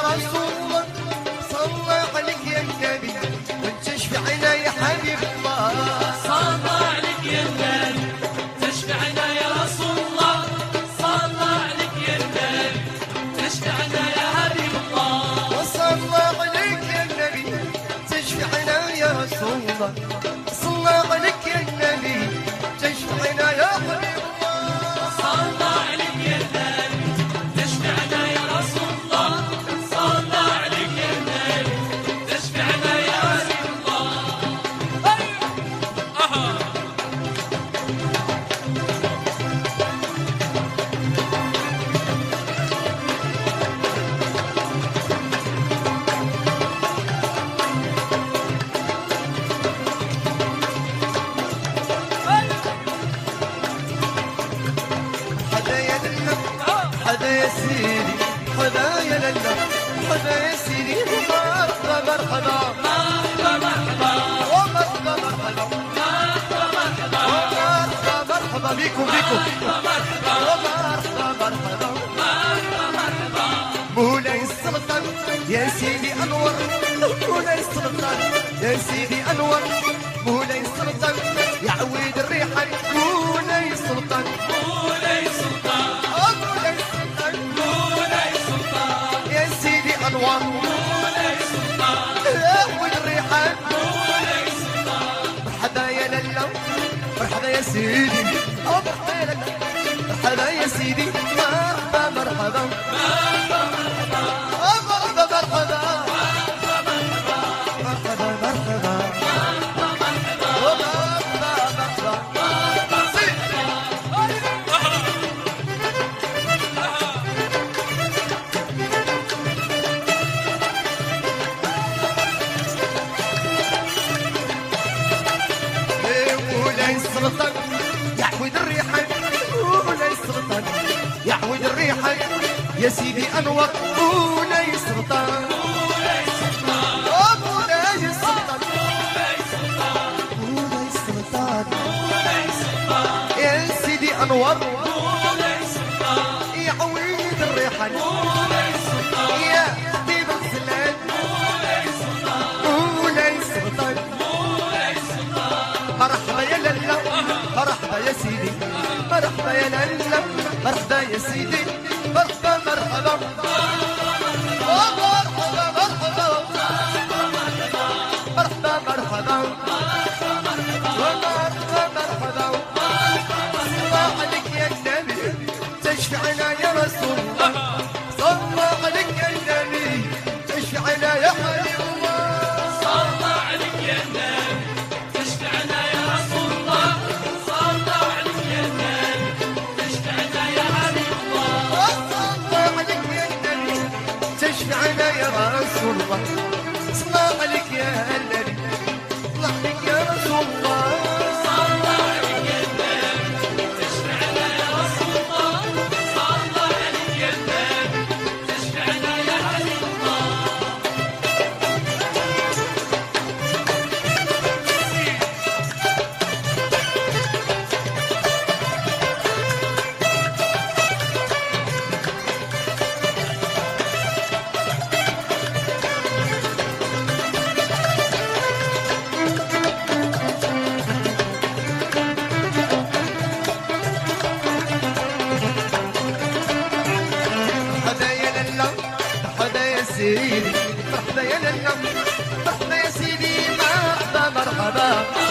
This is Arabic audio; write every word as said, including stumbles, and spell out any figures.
رسول الله صلى عليك يا النبي وانت شفعنا يا حبيب الله صلى عليك يا النبي تشفعنا يا رسول الله صلى عليك يا النبي تشفعنا يا حبيب الله وصلى عليك يا النبي تشفعنا يا رسول الله صلى عليك يا النبي تشفعنا يا حبيب الله صلى عليك يا النبي تشفعنا يا رسول الله صلى عليك يا النبي تشفعنا يا حبيب الله أها حدايا لله حدايا سيدي حدايا لله حدايا سيدي مرحبا مرحبا مرحبا مرحبا ومرحبا مرحبا مرحبا مرحبا ومرحبا مرحبا بكم بكم ومرحبا مرحبا مولاي السلطان يا سيدي انور مولاي السلطان يا سيدي انور مولاي السلطان يا عويد الريحان مولاي السلطان مولاي سلطان مولاي السلطان مولاي سلطان يا سيدي انور مولاي سلطان يا عويد الريحان مولاي سلطان مرحبا يا لالا مرحبا يا سيدي مرحبا يا لالا مرحبا يا سيدي مرحبا مرحبا مرحبا مرحبا مرحبا مرحبا ومرحبا مرحبا مولاي السلطان يا عويد الريحان مولاي السلطان يا عويد الريحان يا سيدي انور مولاي السلطان مولاي سلطان مولاي السلطان مولاي السلطان مولاي سلطان يا سيدي انور مولاي سلطان يا عويد الريحان مولاي سلطان يا طيب الخلال مولاي سلطان مولاي السلطان مولاي سلطان مرحبا يا لالا مرحبا يا سيدي مرحبا يا لالا مرحبا يا سيدي مرحبا مرحبا مرحبا مرحبا مرحبا مرحبا ومرحبا مرحبا صلى عليك يا النبي تشفعنا يا رسول الله صلى عليك يا النبي تشفعنا يا حبيب الله صلى عليك يا النبي تشفعنا يا رسول الله صلى عليك يا النبي تشفعنا يا حبيب الله صلى عليك يا النبي تشفعنا يا رسول الله صلى عليك يا النبي صلى عليك يا رسول الله صلى عليك يا النبي تشفعنا يا رسول الله صلى عليك يا النبي تشفعنا يا حبيب الله مرحبا يا لالا مرحبا يا سيدي مرحبا يا لالا مرحبا يا سيدي مرحبا مرحبا